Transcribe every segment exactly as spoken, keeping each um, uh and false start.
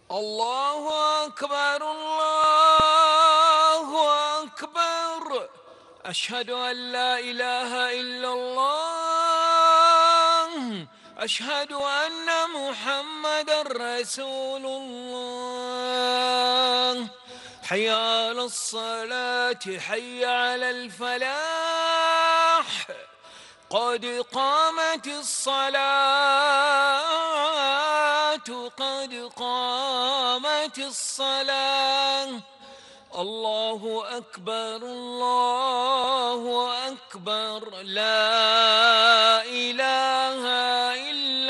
الله أكبر الله أكبر. أشهد أن لا إله إلا الله. أشهد أن محمدًا رسول الله. حي على الصلاة حي على الفلاح. قد قامت الصلاة قد قامت الصلاة. الله أكبر الله أكبر. لا إله إلا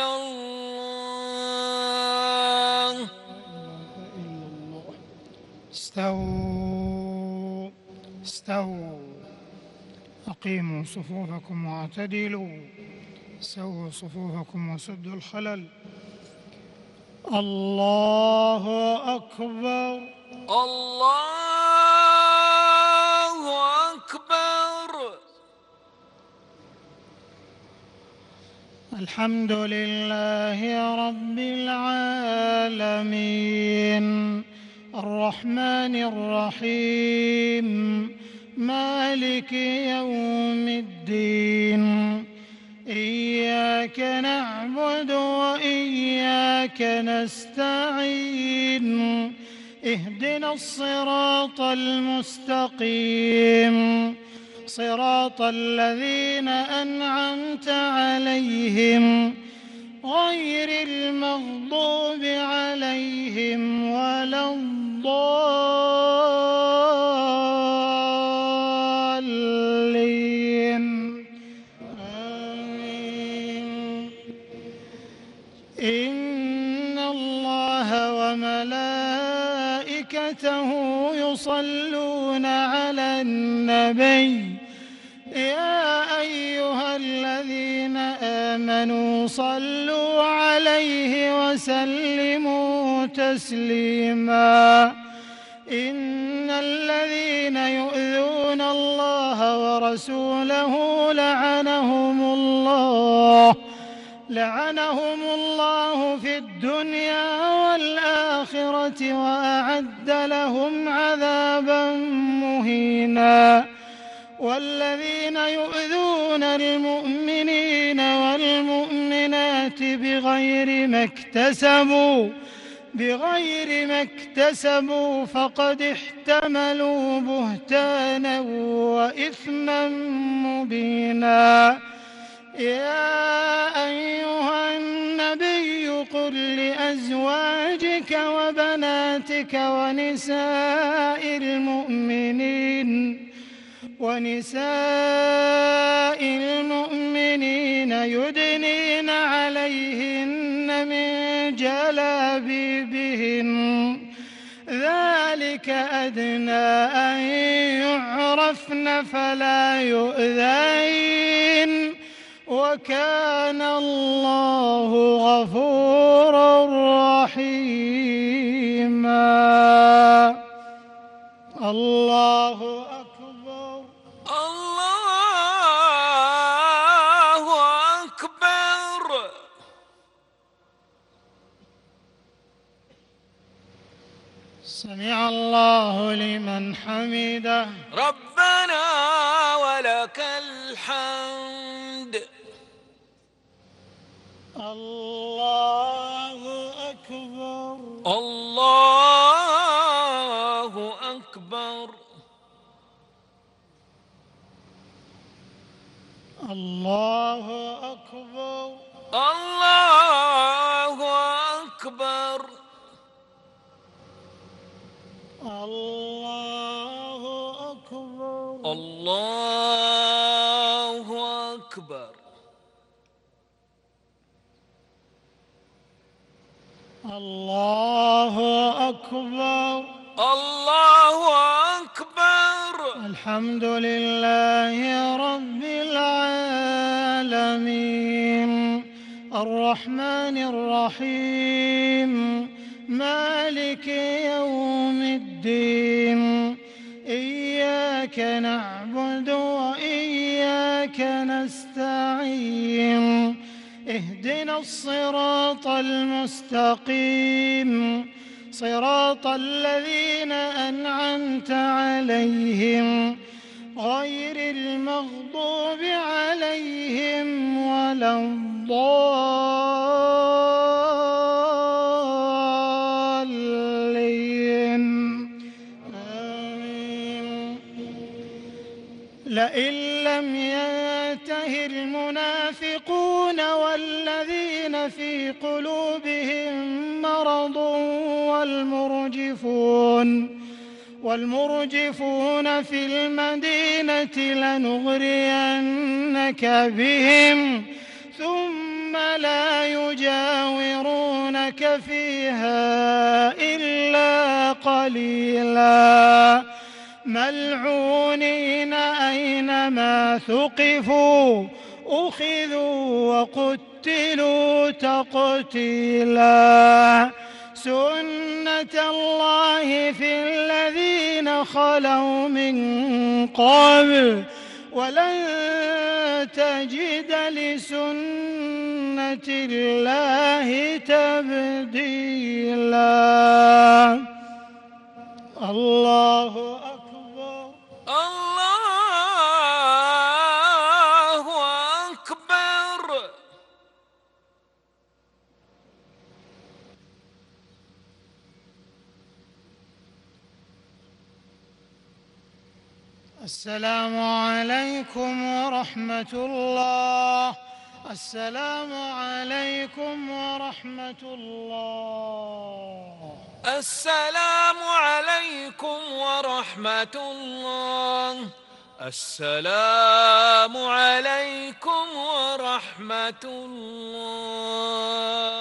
الله. استووا استووا أقيموا صفوفكم واعتدلوا. سووا صفوفكم وسدوا الخلل. الله أكبر الله أكبر. الحمد لله رب العالمين الرحمن الرحيم مالك يوم الدين. إياك نعبد وإياك نستعين. اهدنا الصراط المستقيم صراط الذين أنعمت عليهم غير المغضوب عليهم ولا الضالين. آمين. إن الله وملائكته يصلون على النبي يا أيها الذين آمنوا صلوا عليه وسلموا تسليما. إن الذين يؤذون الله ورسوله لعنهم الله لعنهم الله في الدنيا والآخرة وأعد لهم عذابا مهينا. والذين يؤذون المؤمنين والمؤمنات بغير ما اكتسبوا بغير ما اكتسبوا فقد احتملوا بهتانا وإثما مبينا. يا أيها النبي قل لأزواجك وبناتك ونساء المؤمنين ونساء المؤمنين يدنين عليهن من جلابيبهن ذلك أدنى أن يعرفن فلا يؤذين وكان الله غفورا رحيما. الله أكبر الله أكبر. سمع الله لمن حمده. ربنا ولك الحمد. الله أكبر الله أكبر. الله أكبر الله أكبر. الله أكبر الله أكبر. الله أكبر الله أكبر. الحمد لله رب العالمين الرحمن الرحيم مالك يوم الدين. إياك نعبد وإياك نستعين. اهدنا الصراط المستقيم صراط الذين أنعمت عليهم غير المغضوب عليهم ولا الضالين آمين. لئن لم ينته المنافقون والذين في قلوبهم مرض والمرجفون والمرجفون في المدينة لنغرينك بهم ثم لا يجاورونك فيها إلا قليلا ملعونين أينما ثقفوا أخذوا وقتلوا تقتيلا سنة الله في الذين خلوا من قبل ولن تجد لسنة الله تبديلا. الله أكبر. الله أكبر. السلام عليكم ورحمة الله. السلام عليكم ورحمة الله. السلام عليكم ورحمة الله. السلام عليكم ورحمة الله.